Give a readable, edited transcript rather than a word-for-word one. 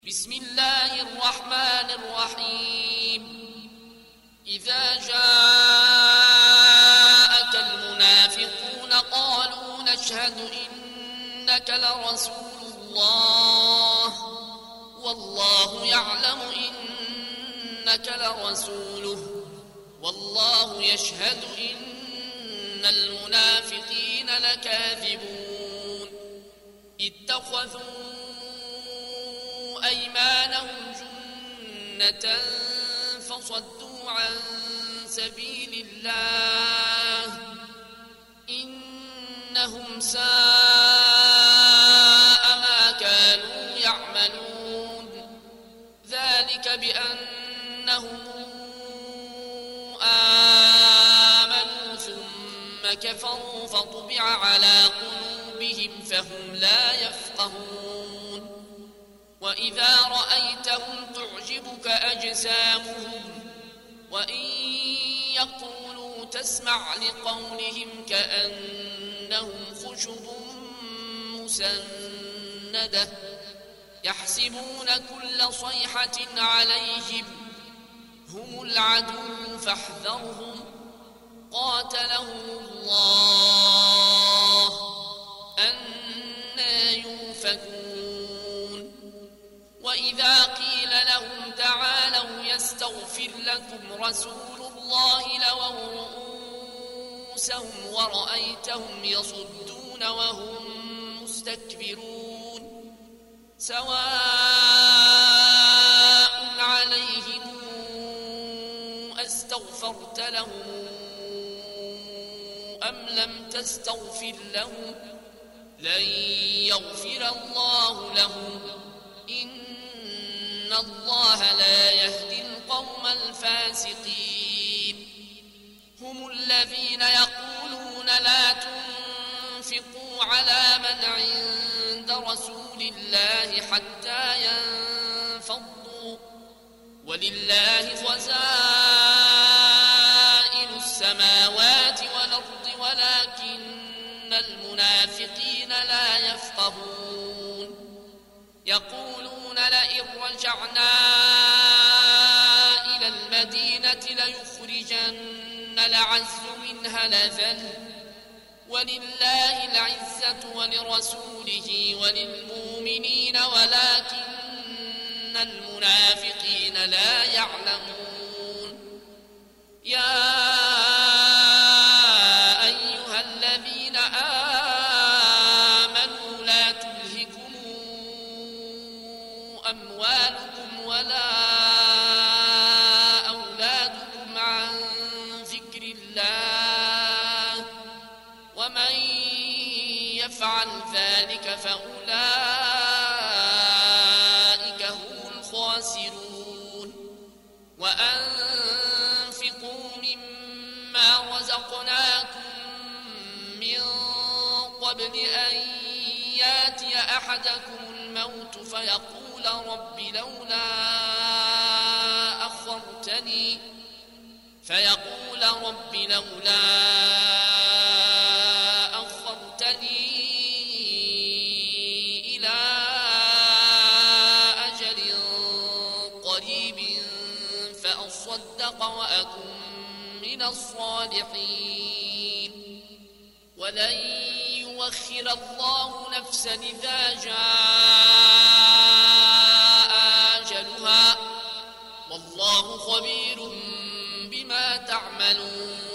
بسم الله الرحمن الرحيم. إذا جاءك المنافقون قالوا نشهد إنك لرسول الله والله يعلم إنك لرسوله والله يشهد إن المنافقين لكاذبون. اتخذوا أيمانهم جنة فصدوا عن سبيل الله إنهم ساء ما كانوا يعملون. ذلك بأنهم آمنوا ثم كفروا فطبع على قلوبهم فهم لا يفقهون. وإذا رأيتهم تعجبك أجسامهم وإن يقولوا تسمع لقولهم كأنهم خشب مسندة يحسبون كل صيحة عليهم هم العدو فاحذرهم قاتلهم الله أنى يؤفكون. وإذا قيل لهم تعالوا يستغفر لكم رسول الله لووا رؤوسهم ورأيتهم يصدون وهم مستكبرون. سواء عليهم أستغفرت لهم أم لم تستغفر لهم لن يغفر الله لهم إن الله لا يهدي القوم الفاسقين. هم الذين يقولون لا تنفقوا على من عند رسول الله حتى ينفضوا ولله خزائن السماوات والأرض ولكن المنافقين لا يفقهون. يقولون لئن رجعنا إلى المدينة ليخرجن الأعز منها الأذل ولله العزة ولرسوله وللمؤمنين ولكن المنافقين لا يعلمون. يا أيها الذين آمنوا لا تلهكم أموالكم ولا أولادكم عن ذكر الله ومن يفعل ذلك فأولئك هم الخاسرون. وأنفقوا مما رزقناكم من قبل أن ياتي أحدكم الموت فيقول رب لولا أخرتني إلى أجل قريب فأصدق وأكن من الصالحين. ولن يؤخر الله نفسا إذا جاء أجلها والله خبير بما تعملون.